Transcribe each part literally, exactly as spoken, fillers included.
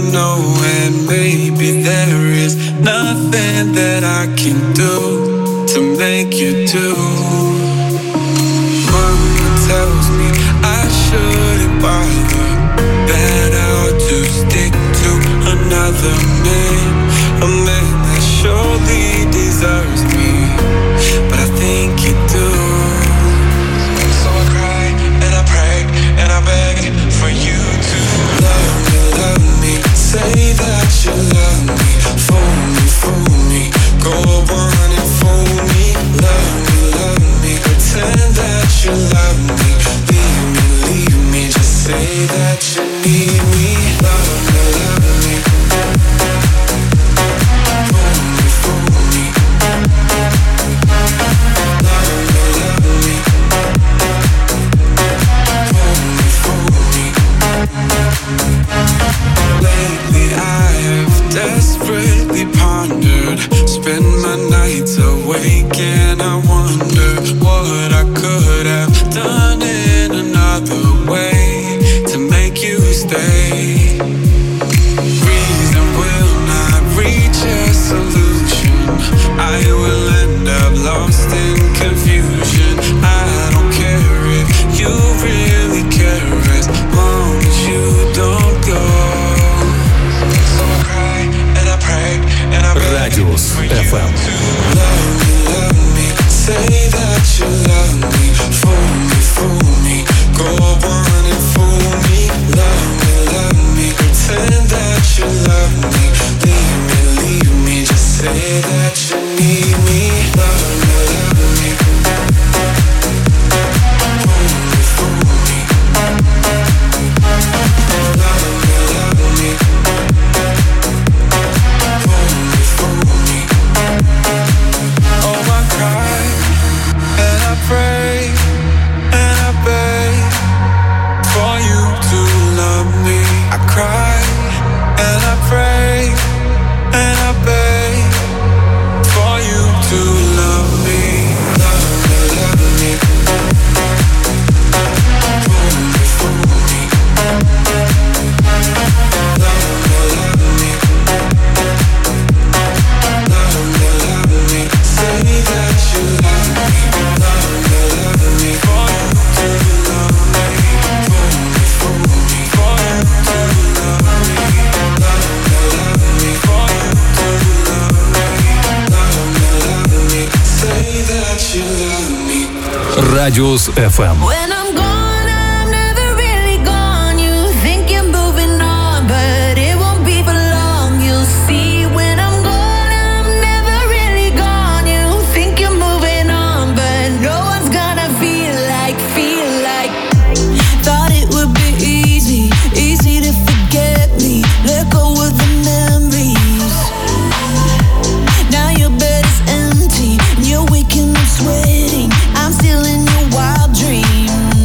know, and maybe there is nothing that I can do to make you do. Mama tells me I shouldn't bother, that I ought to stick to another man, a man that surely deserves me, but I think you do. So I cry and I pray and I beg for you to love me, love me, say that you love me, fool me, fool me, go on and fool me, love me, love me, pretend that you love me, leave me, leave me, just say that you need me, love me, love me, fool me, fool me, love me, love me, fool me, fool me. Lately I have desperately pondered, spend my nights awake and I wonder what I could have done in another way to make you stay. Reason will not reach a solution, I will end up lost in confusion. I don't care if you really care as long as you don't go. So I cry and I pray and I beg Радиус for you эф эм. to love me, love me, say that you love me, fool me, fool me, go on and fool me, love me, love me, pretend that you love me, leave me, leave me, just say that you need me, love me, love me, fool me, fool me, love me, love me, fool me, fool me. Oh, I cry and I pray and I beg for you to love me. I cry and I pray and I beg for you to love me. Love me, love me, fool me, fool me, love me, love me, love me, love me, say that you love me, love me, love me, for you to love me, fool me, fool me, for you to love me, love me, love me, for you to love me, love me, love me, say that you love me. Радиус эф эм. When I'm gone, I'm never really gone. You think you're moving on, but it won't be for long. You'll see when I'm gone, I'm never really gone. You think you're moving on, but no one's gonna feel like, feel like. Thought it would be easy, easy to forget me, let go of the memories. Now your bed is empty, and you're waking up sweating. I'm still in your wild dreams.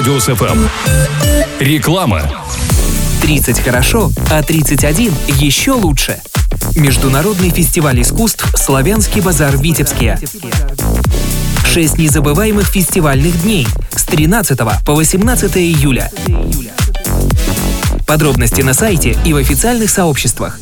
Радиус эф эм. Реклама. тридцать хорошо, а тридцать один еще лучше. Международный фестиваль искусств «Славянский базар» в Витебске. Шесть незабываемых фестивальных дней с тринадцатого по восемнадцатое июля. Подробности на сайте и в официальных сообществах.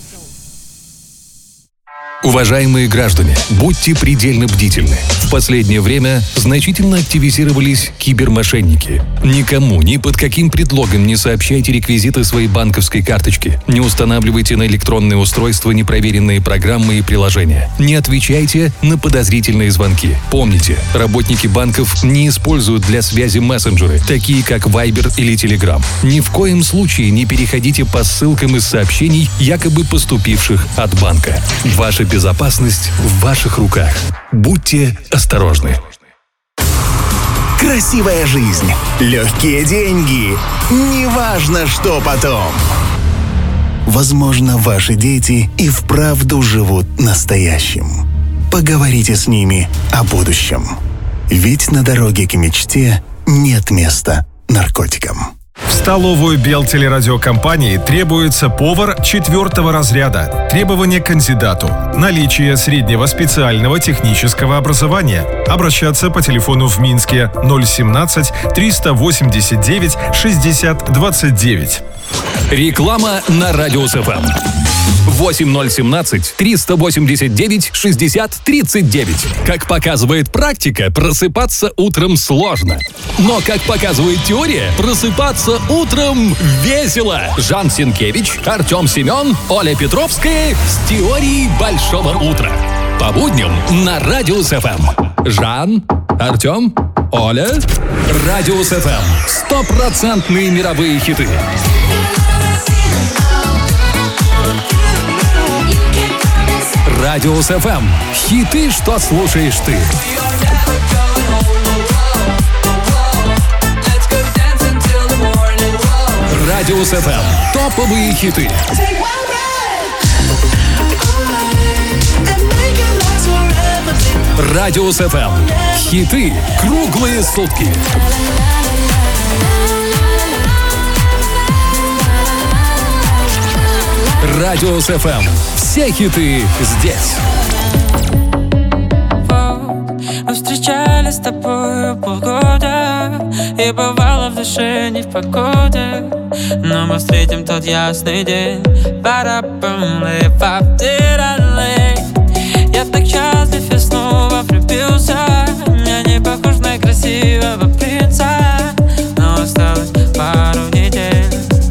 Уважаемые граждане, будьте предельно бдительны. В последнее время значительно активизировались кибермошенники. Никому, ни под каким предлогом не сообщайте реквизиты своей банковской карточки. Не устанавливайте на электронные устройства непроверенные программы и приложения. Не отвечайте на подозрительные звонки. Помните, работники банков не используют для связи мессенджеры, такие как Viber или Telegram. Ни в коем случае не переходите по ссылкам из сообщений, якобы поступивших от банка. Ваша безопасность в ваших руках. Будьте осторожны. Красивая жизнь, легкие деньги, неважно, что потом. Возможно, ваши дети и вправду живут настоящим. Поговорите с ними о будущем. Ведь на дороге к мечте нет места наркотикам. В столовую Белтелерадиокомпании требуется повар четвертого разряда. Требования к кандидату. Наличие среднего специального технического образования. Обращаться по телефону в Минске ноль семнадцать триста восемьдесят девять шестьдесят двадцать девять. Реклама на Радиус эф эм. восемь ноль семнадцать триста восемьдесят девять шестьдесят тридцать девять. Как показывает практика, просыпаться утром сложно. Но, как показывает теория, просыпаться утром весело. Жан Сенкевич, Артем Семен, Оля Петровская с теорией большого утра. По будням на Радиус эф эм. Жан, Артем, Оля. Радиус эф эм. Стопроцентные мировые хиты. Радиус эф эм. Хиты, что слушаешь ты. Радиус эф эм. Топовые хиты. Радиус эф эм. Хиты круглые сутки. Радиус эф эм. Все хиты здесь. Мы встречались с тобой полгода, и бывало в душе не в погоде, но мы встретим тот ясный день. Я так счастлив, я снова влюбился. Я не похож на красивого принца, но осталось пару недель.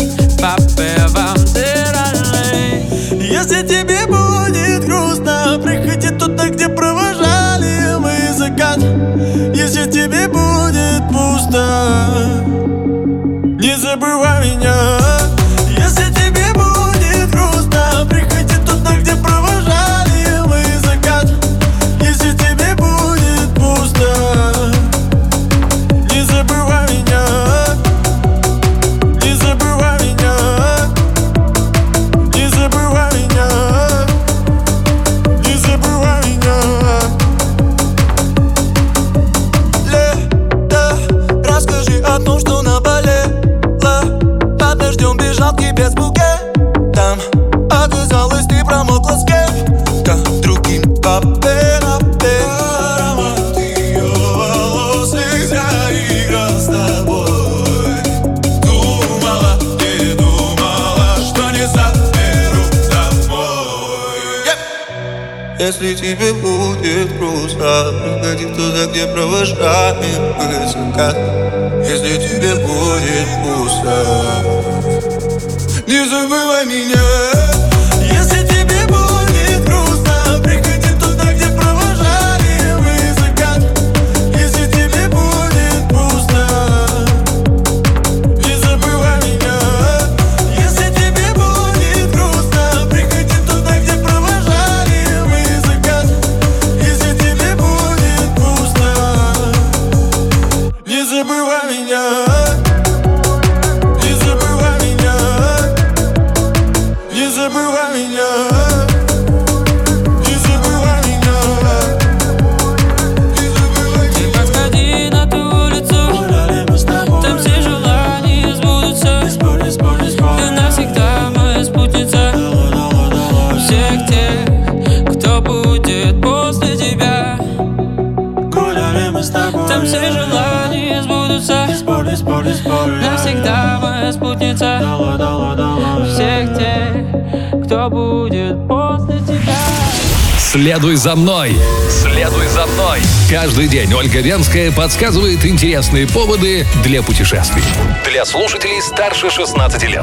Если тебе будет грустно, приходи туда, где провожали мы закат. Если тебе будет пусто, не забывай меня. Если тебе будет грустно, приходи туда, где провожали мы закат. Если тебе будет пусто, не забывай меня. Не забывай меня. Не забывай меня. Не забывай меня. Лето, расскажи о том, что наболело. Под дождем бежал к тебе с букетом. Оказалось, ты промокла с кем-то другим. Папе на пе. Аромат ее волос нельзя играть с тобой. Думала, не думала, что не заберу домой. Если тебе будет грустно, приходи туда, где провожаем мы закат. Если тебе будет пусто, не забывай меня. Если тебе будет грустно, приходи туда, где провожали мы закат. Если тебе будет пусто, не забывай меня. Если тебе будет грустно, приходи туда, где провожали мы закат. Если тебе будет пусто, не забывай меня. Не забывай меня. Не забывай. навсегда моя спутница. Всех тех, кто будет после тебя. Следуй за мной! Следуй за мной! Каждый день Ольга Венская подсказывает интересные поводы для путешествий. Для слушателей старше шестнадцати лет.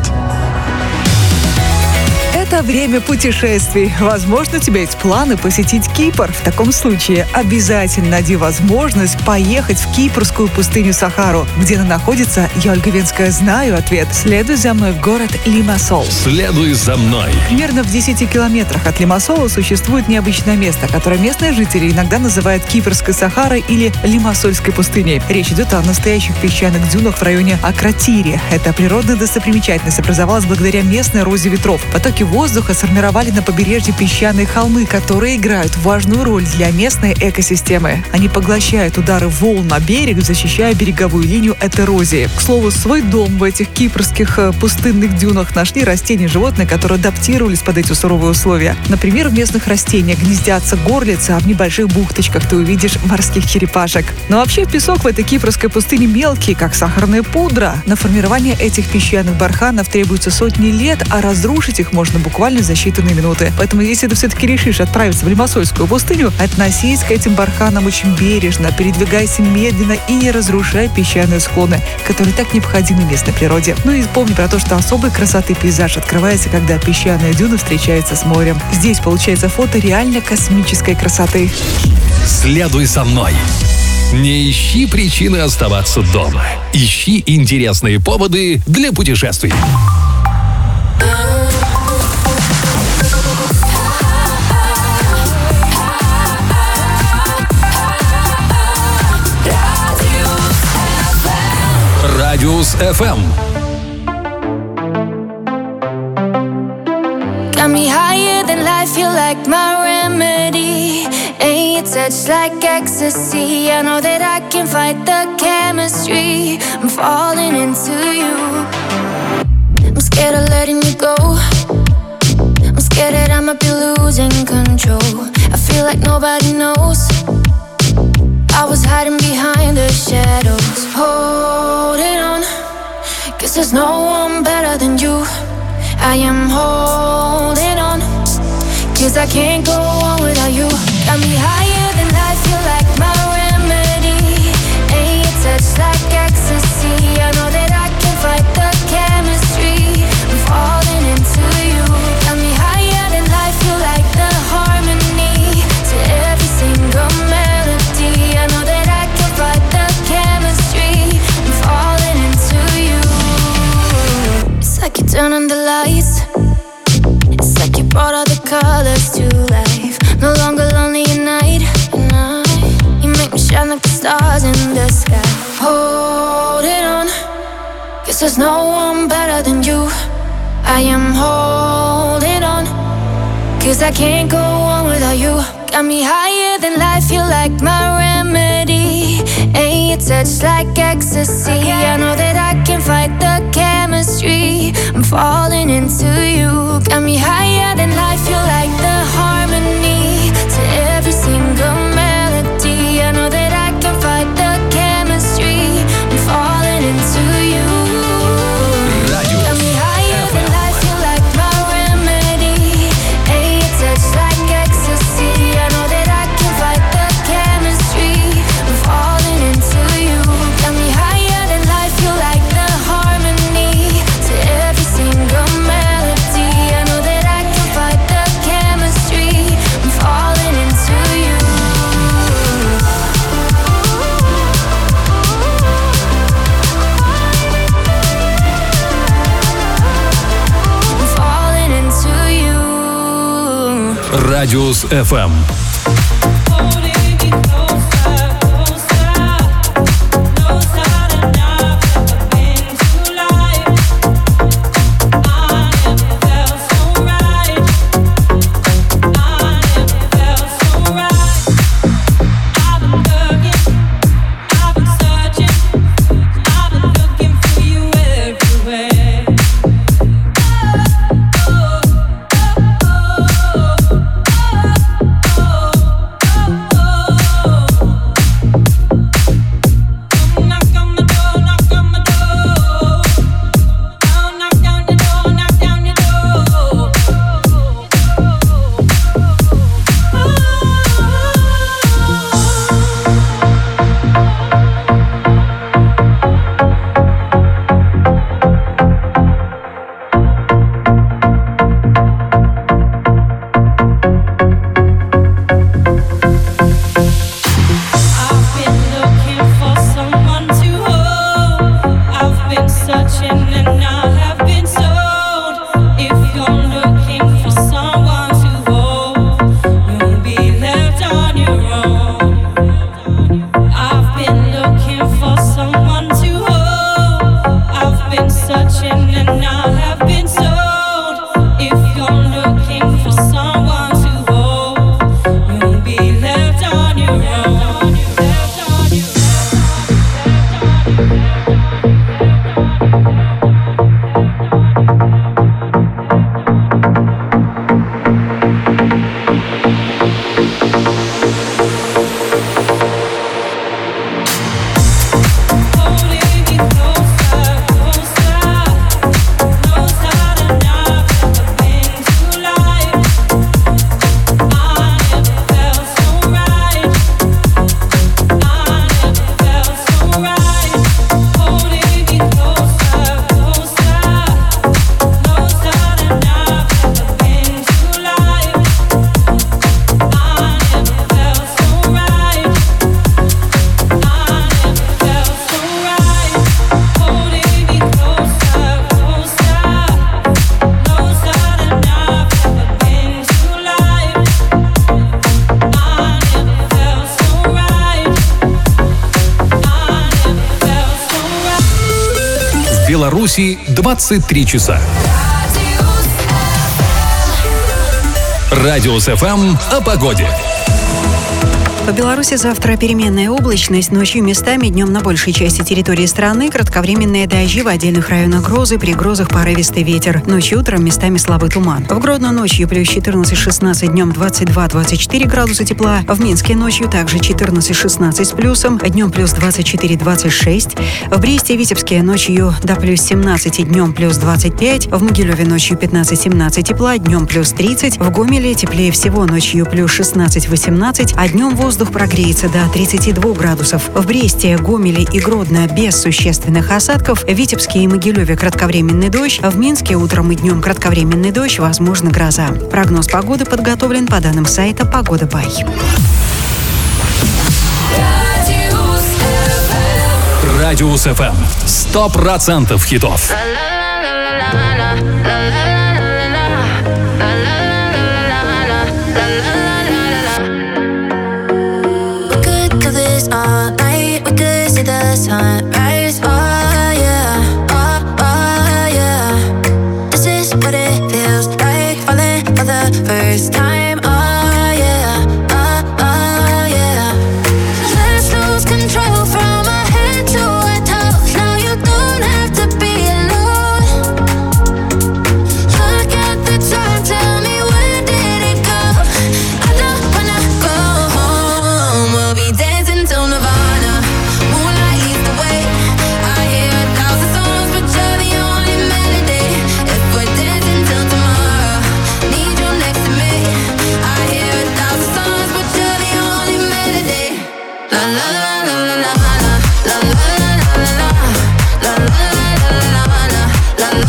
Это время путешествий. Возможно, у тебя есть планы посетить Кипр. В таком случае обязательно найди возможность поехать в кипрскую пустыню Сахару. Где она находится, я, Ольга Венская, знаю ответ. Следуй за мной в город Лимассол. Следуй за мной. Примерно в десяти километрах от Лимассола существует необычное место, которое местные жители иногда называют Кипрской Сахарой или Лимассольской пустыней. Речь идет о настоящих песчаных дюнах в районе Акротири. Эта природная достопримечательность образовалась благодаря местной эрозе ветров. Потоки воздуха сформировали на побережье песчаные холмы, которые играют важную роль для местной экосистемы. Они поглощают удары волн на берег, защищая береговую линию от эрозии. К слову, свой дом в этих кипрских э, пустынных дюнах нашли растения и животные, которые адаптировались под эти суровые условия. Например, в местных растениях гнездятся горлицы, а в небольших бухточках ты увидишь морских черепашек. Но вообще песок в этой кипрской пустыне мелкий, как сахарная пудра. На формирование этих песчаных барханов требуется сотни лет, а разрушить их можно буквально за считанные минуты. Поэтому, если ты все-таки решишь отправиться в Лимассольскую пустыню, относись к этим барханам очень бережно, передвигайся медленно и не разрушай песчаные склоны, которые так необходимы местной природе. Ну и помни про то, что особой красоты пейзаж открывается, когда песчаные дюны встречаются с морем. Здесь получается фото реально космической красоты. Следуй за мной. Не ищи причины оставаться дома. Ищи интересные поводы для путешествий. Радиус эф эм. Got me higher than life, you're like my remedy. And your touch like ecstasy. I know that I can fight the chemistry. I'm falling into you. I'm scared of letting you go. I'm scared that I might be losing control. I feel like nobody knows. I was hiding behind the shadows, holding on, 'cause there's no one better than you. I am holding on, 'cause I can't go on without you. Got me higher than life, you're like my remedy. And your touch like ecstasy. I know that I can fight the chemistry. I'm falling into you. Got me higher than life, you're like the harmony to every single melody. I know that I can fight the chemistry. I'm falling into you. It's like you turn on the lights. It's like you brought all the colors to life. No longer lonely at night. You make me shine like the stars in the sky. Holding on, 'cause there's no one better than you. I am holding on, 'cause I can't go on without you. Got me higher than life, you're like my remedy. And your touch like ecstasy. I know that I can fight the chemistry. I'm falling into you. Got me higher than life, you're like the harmony to every single melody. I know that I can fight the chemistry. I'm falling into you. Got me higher than life, you're like my remedy. And your touch like ecstasy. I know that I can fight the chemistry. I'm falling into you. Got me higher than life, you're like the harmony to every single melody. I know that I can fight the chemistry. I'm falling into you. I'm falling into you. Радиус эф эм. Oh Беларуси двадцать три часа. Радиус эф эм о погоде. По Беларуси завтра переменная облачность, ночью местами, днем на большей части территории страны кратковременные дожди, в отдельных районах грозы, при грозах порывистый ветер. Ночью утром местами слабый туман. В Гродно ночью плюс четырнадцать-шестнадцать, днем двадцать два-двадцать четыре градуса тепла. В Минске ночью также четырнадцать-шестнадцать с плюсом, днем плюс двадцать четыре-двадцать шесть. В Бресте и Витебске ночью до плюс семнадцать, днем плюс двадцать пять. В Могилеве ночью пятнадцать-семнадцать тепла, днем плюс тридцать. В Гомеле теплее всего, ночью плюс шестнадцать-восемнадцать, а днем воздух Воздух прогреется до тридцати двух градусов. В Бресте, Гомеле и Гродно без существенных осадков. В Витебске и Могилеве кратковременный дождь. В Минске утром и днем кратковременный дождь, возможно гроза. Прогноз погоды подготовлен по данным сайта Погода Бай. Радиус эф эм. Сто процентов хитов. All night, we could see the sunrise. Oh yeah, oh, oh yeah. This is what it feels like, falling for the first time. Oh yeah, oh, oh yeah. Let's lose control from our head to our toes. Now you don't have to be alone. Look at the time, tell me when did it go? I don't wanna go home. We'll be dancing till Nirvana. Moonlight leads the way. I hear a thousand songs, but you're the only melody. If we're dancing till tomorrow, need you next to me. I hear a thousand songs, but you're the only melody. La la la la la la la la la la la la la la la la la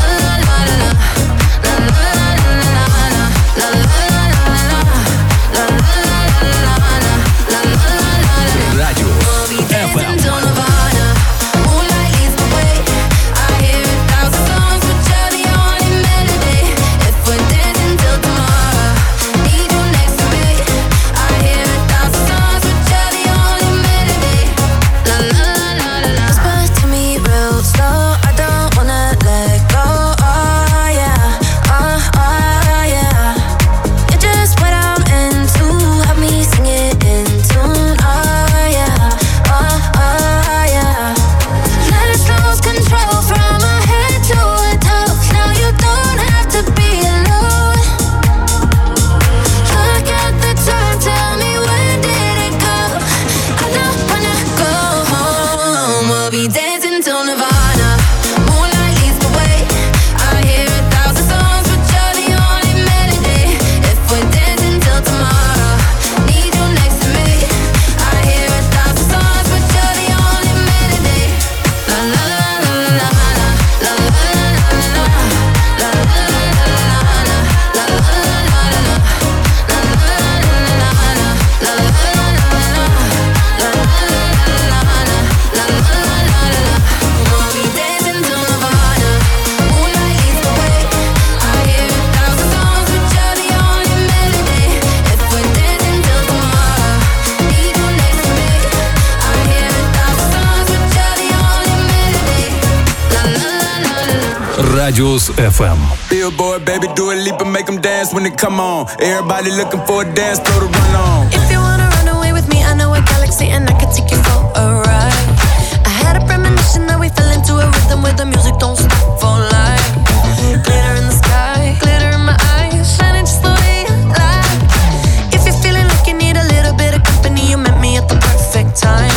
Радиус эф эм. Billboard, baby, do a leap and make them dance when they come on. Everybody looking for a dance floor to run on. If you wanna run away with me, I know a galaxy and I can take you for a ride. I had a premonition that we fell into a rhythm where the music don't stop for life. Glitter in the sky, glitter in my eyes, shining just the way I like. If you're feeling like you need a little bit of company, you met me at the perfect time.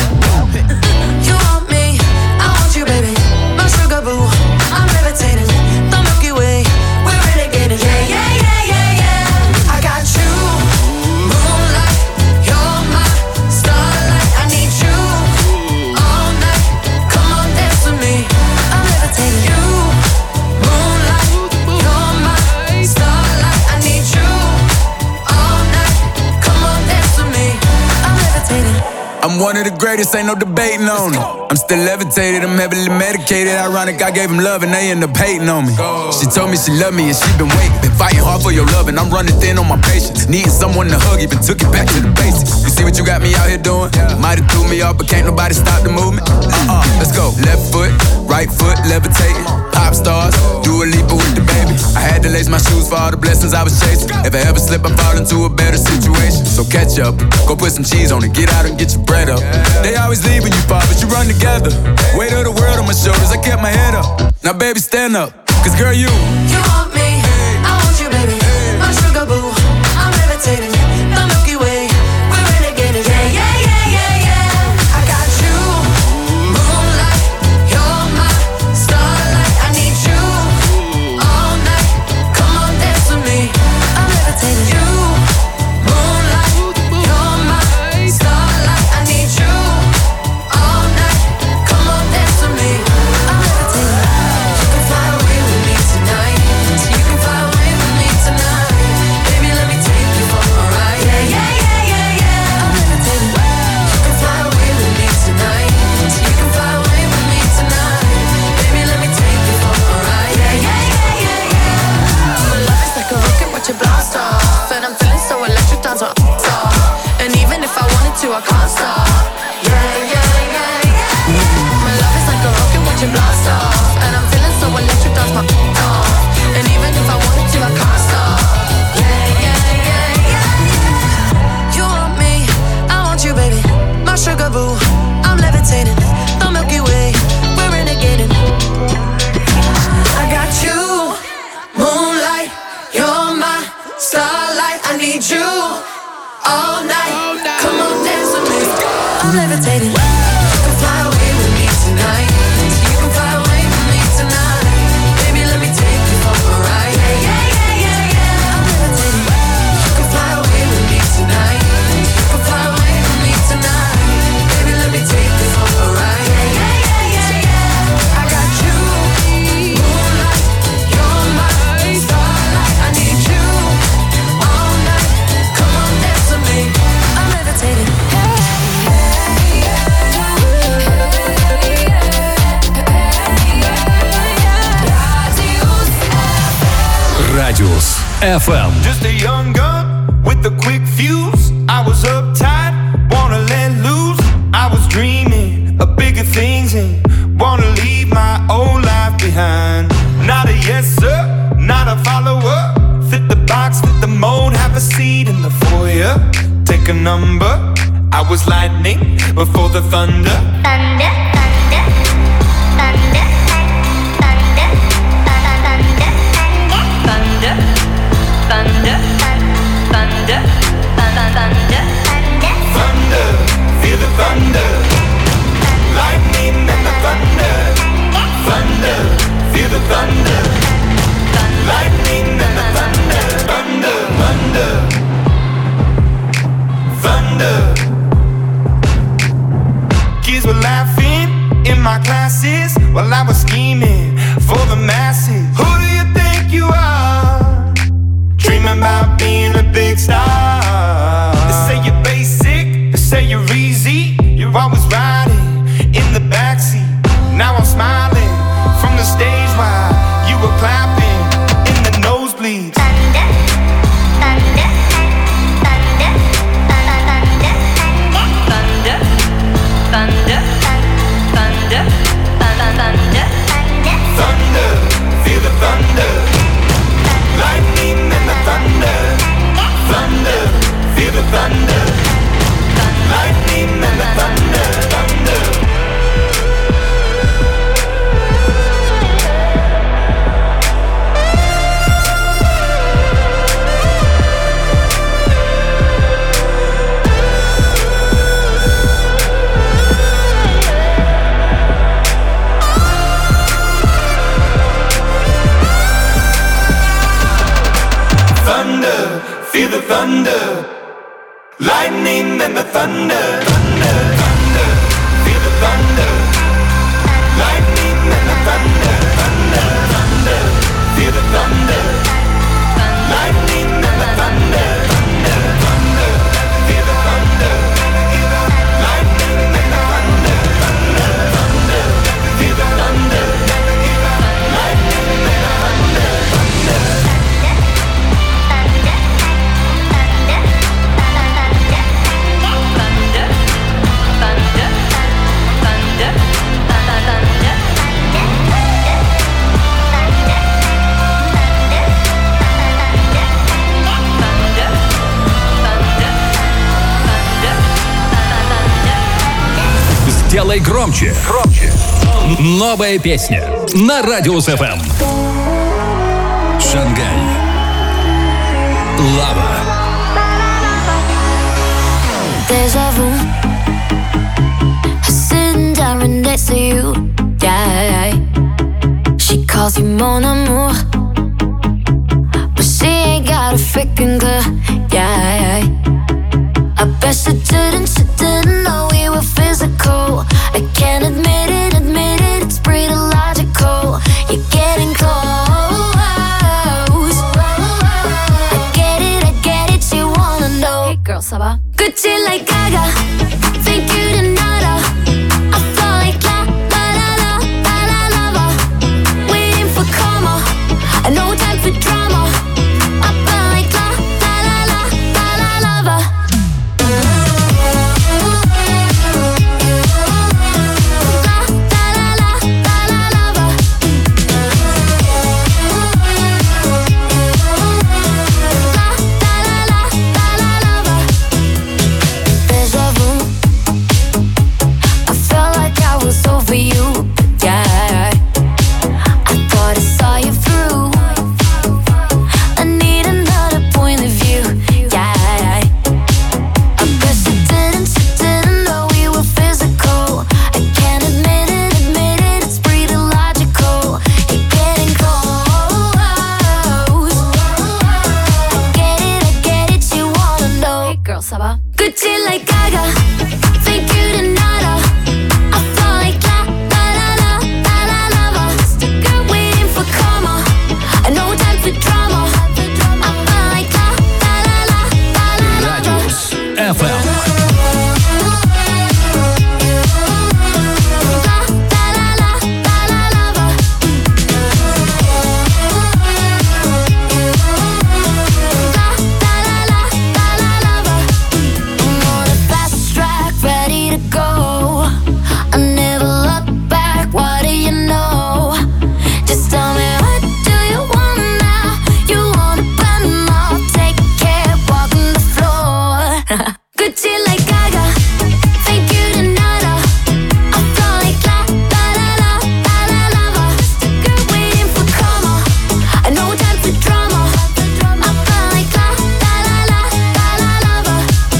You want me, I want you, baby. My sugar boo, I'm levitating. The Milky Way, we're renegading. Yeah, yeah, yeah, yeah, yeah. I got you, moonlight. You're my starlight. I need you all night. Come on, dance with me. I'm levitating. You, moonlight. You're my starlight. I need you all night. Come on, dance with me. I'm levitating. I'm one of the greatest, ain't no debating on it. I'm still levitated, I'm heavily medicated. Ironic, I gave him love and they end up hating on me. She told me she loved me and she been waiting. Been fighting hard for your love and I'm running thin on my patience. Needing someone to hug, even took it back to the basics. You see what you got me out here doing. Might have threw me off, but can't nobody stop the movement. Uh-uh, let's go. Left foot, right foot, levitating. Pop stars, do a leap with the baby. I had to lace my shoes for all the blessings I was chasing. If I ever slip, I fall into a better situation. So catch up, go put some cheese on it, get out and get your bread up. They always leave when you fall, but you run together. Weight of the world on my shoulders, I kept my head up. Now baby, stand up, cause girl, you You want me, I want you, baby. My sugar boo, I'm levitating. The Milky Way, we're renegading. Yeah, yeah, yeah, yeah, yeah. I got you, moonlight. You're my starlight. I need you all night. Come on, dance with me. I'm levitating. You, moonlight. You're my starlight. I need you all night. Come on, dance with me. I'm levitating. You can fly away with me tonight. You can fly away with me tonight. Baby, let me take you for a ride. Yeah, yeah, yeah, yeah, yeah. I'm levitating. You can fly away with me tonight. You can fly away with me tonight. Baby, let me take you for a ride. Yeah, yeah, yeah, yeah, yeah. My love is like a rocket, watch it blast off. And I'm feeling so electric, dance my off. And even if I wanted to, I can't stop. Yeah, yeah, yeah, yeah. My love is like a rocket, watch it blast off. And I'm feeling so electric, dance my off. And even if I wanted to, I can't stop. Yeah, yeah, yeah, yeah. You want me, I want you, baby. My sugar boo, I'm levitating. The Milky Way, we're renegading. I got you, moonlight. You're my starlight. I need you all night. Come on, dance with me. I'm levitating. You can fly away with me tonight. You can fly away with me tonight. Baby, let me take you for a ride. Yeah, yeah, yeah, yeah, yeah. I'm levitating. You can fly away with me tonight. You can fly away with me tonight. Baby, let me take you for a ride. Yeah, yeah, yeah, yeah, yeah. I got you, moonlight. You're my starlight. I need you all night. Come on, dance with me. I'm levitating. Радиус эф эм. Just a young gun with a quick fuse. I was uptight, wanna let loose. I was dreaming of bigger things and wanna leave my old life behind. Not a yes sir, not a follower. Fit the box, fit the mold, have a seat in the foyer. Take a number. I was lightning before the thunder. Thunder, thunder, thunder, thunder, thunder, thunder, thunder, thunder, thunder, Thunder, feel the thunder. Lightning and the thunder. Thunder, feel the thunder. Lightning and the thunder. Thunder, thunder, thunder. Kids were laughing in my classes while I was scheming for the masses. Who do you think you are? Dreaming about being a big star. They say you're basic, they say you're easy. You're always riding in the backseat. Now I'm smiling from the stage while you were clapping in the nosebleeds. thunder, thunder, thunder, thunder, thunder, thunder, thunder, thunder, Thunder, feel the thunder. Lightning and the thunder. Thunder, feel the thunder. Lightning and the thunder. Thunder. Thunder, feel the thunder. Lightning and the thunder. Thunder, thunder, feel the thunder. Lightning and the thunder. Thunder, thunder, feel the thunder. Lightning and the thunder. Thunder, thunder, feel the thunder. Lightning and the thunder. Thunder, thunder, feel the thunder. Lightning and the thunder. Thunder. thunder, thunder, thunder, Делай громче. Громче. Новая песня на Радиус эф эм. Шангай. Лава. Deja vu. Sitting down right next to you. Yeah. She calls you mon amour, but she ain't got a freaking clue. Yeah. I bet she didn't, she didn't know we were physical. I can't admit it, admit it, it's pretty logical. You're getting close. I get it, I get it, you wanna know. Hey girl, ça va? Gucci like Gaga, think you didn't nada. I feel like la, la, la, la, la, la, lava. Waiting for karma, no time for drama. I feel like la, la, la, la, la, la, lava. Gucci like Gaga, think you didn't nada. I feel like la, la, la, la, la, la, lava. Still girl waiting for karma, no time for drama. I feel like la, la, la, la, la, la, la. Радиус эф эм. Gucci like Gaga, think you didn't nada. I feel like la, la, la, la, la, la, lava. Still girl waiting for karma, no time for drama. I feel like la, la, la, la, la, la, lava.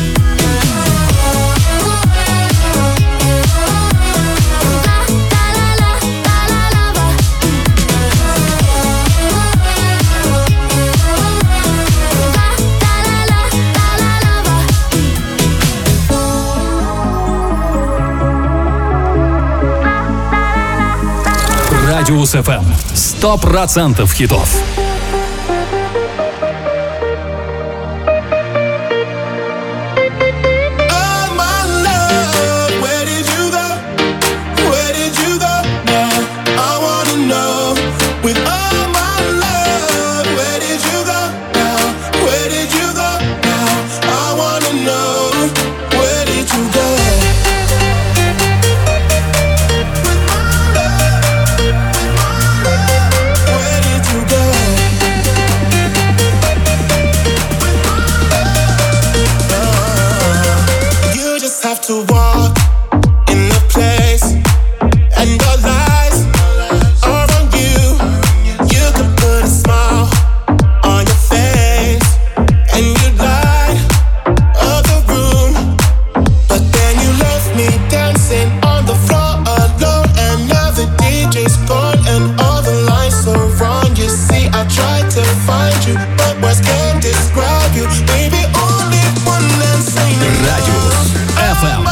Радиус эф эм. Сто процентов хитов. To walk in the place, and your lies are on you. You could put a smile on your face, and you light up the room. But then you left me dancing on the floor alone, and now the D J's gone, and all the lights are wrong. You see, I tried to find you, but words can't describe you. Baby, only one and say Радиус эф эм.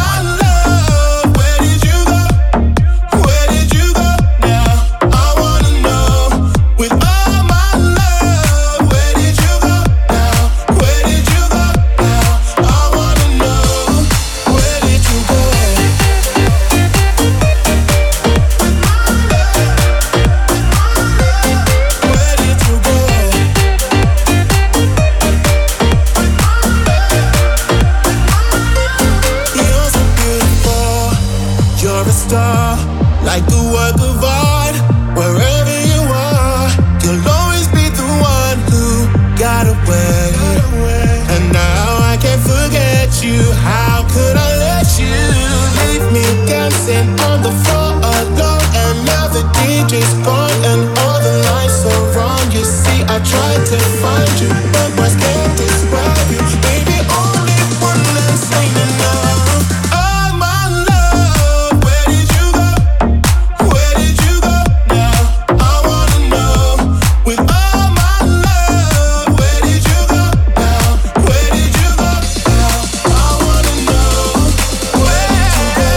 Like a work of art, wherever you are, you'll always be the one who got away. And now I can't forget you. How could I let you leave me? dancing on the floor alone, and now the D J's gone and all the lights are wrong. You see, I tried to find you, but words can't describe you. Baby, only one that's saying enough. Oh my love, where did you go? Where did you go now? I wanna know. With all my love, where did you go now? Where did you go now? I wanna know. Where did you go?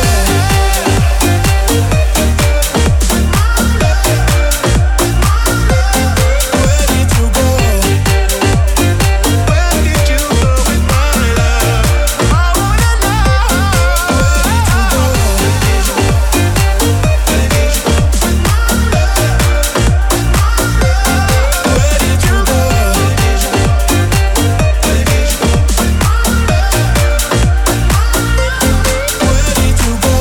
Where did you go? Where did you go with my love? I wanna know. Where did you go? Where did you go? Where did you go? Where did you go? Where did you go?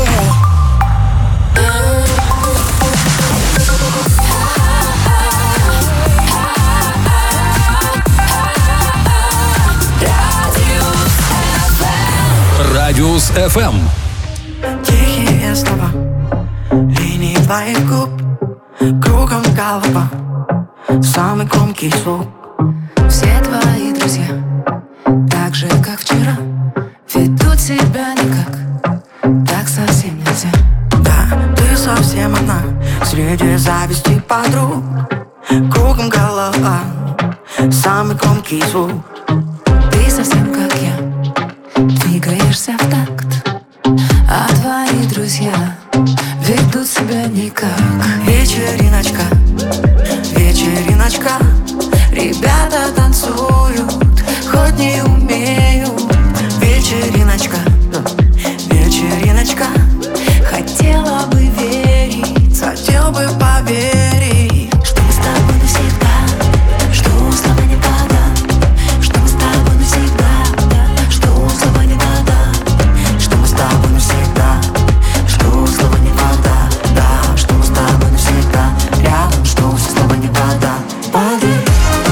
Радиус эф эм. Тихие слова, линии твоих губ, кругом голова, самый громкий звук. Все твои друзья, так же, как вчера, ведут себя никак, так совсем нельзя. Да, ты совсем одна среди зависти подруг, кругом голова, самый громкий звук. Ты совсем как я, двигаешься в такт, а твои друзья ведут себя никак. Вечериночка, вечериночка, ребята танцуют, хоть не умеют. Вечериночка, вечериночка, Хотела бы верить, хотел бы поверить, что мы с тобой навсегда, что слова не вода, что мы с тобой навсегда, что слова не вода, что мы с тобой навсегда, что слова не вода, да, что мы с тобой навсегда, рядом, что все слова не вода. Поверь.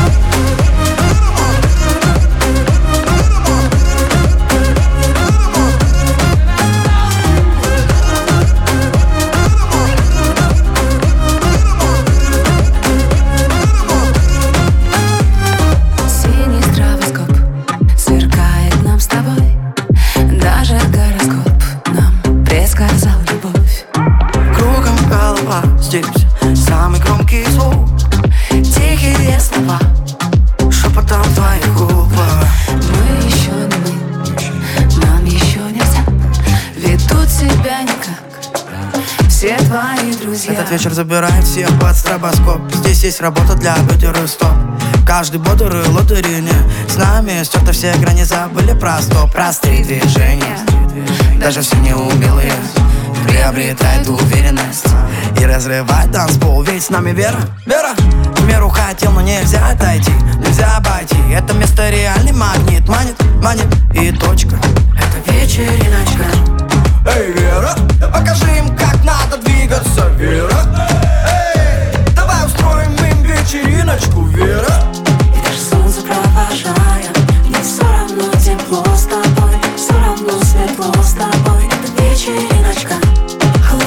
синий стробоскоп сверкает нам с тобой, даже гороскоп нам предсказал любовь. Кругом голова, здесь самый громкий звук, тихие слова, шепотом твоих губ. Мы еще не мы, нам еще нельзя, ведут себя никак, все твои друзья. Этот вечер забирает всех под стробоскоп. Здесь есть работа для бедер и стоп. Каждый бодрый лотерейный с нами стерты все грани, забыли про стоп. Простые движения, даже все неумелые приобретает уверенность и разрывает танцпол. Ведь с нами вера, вера. В меру хотел, но нельзя отойти, нельзя обойти. Это место реальный магнит, манит, манит и точка. Это вечеринка.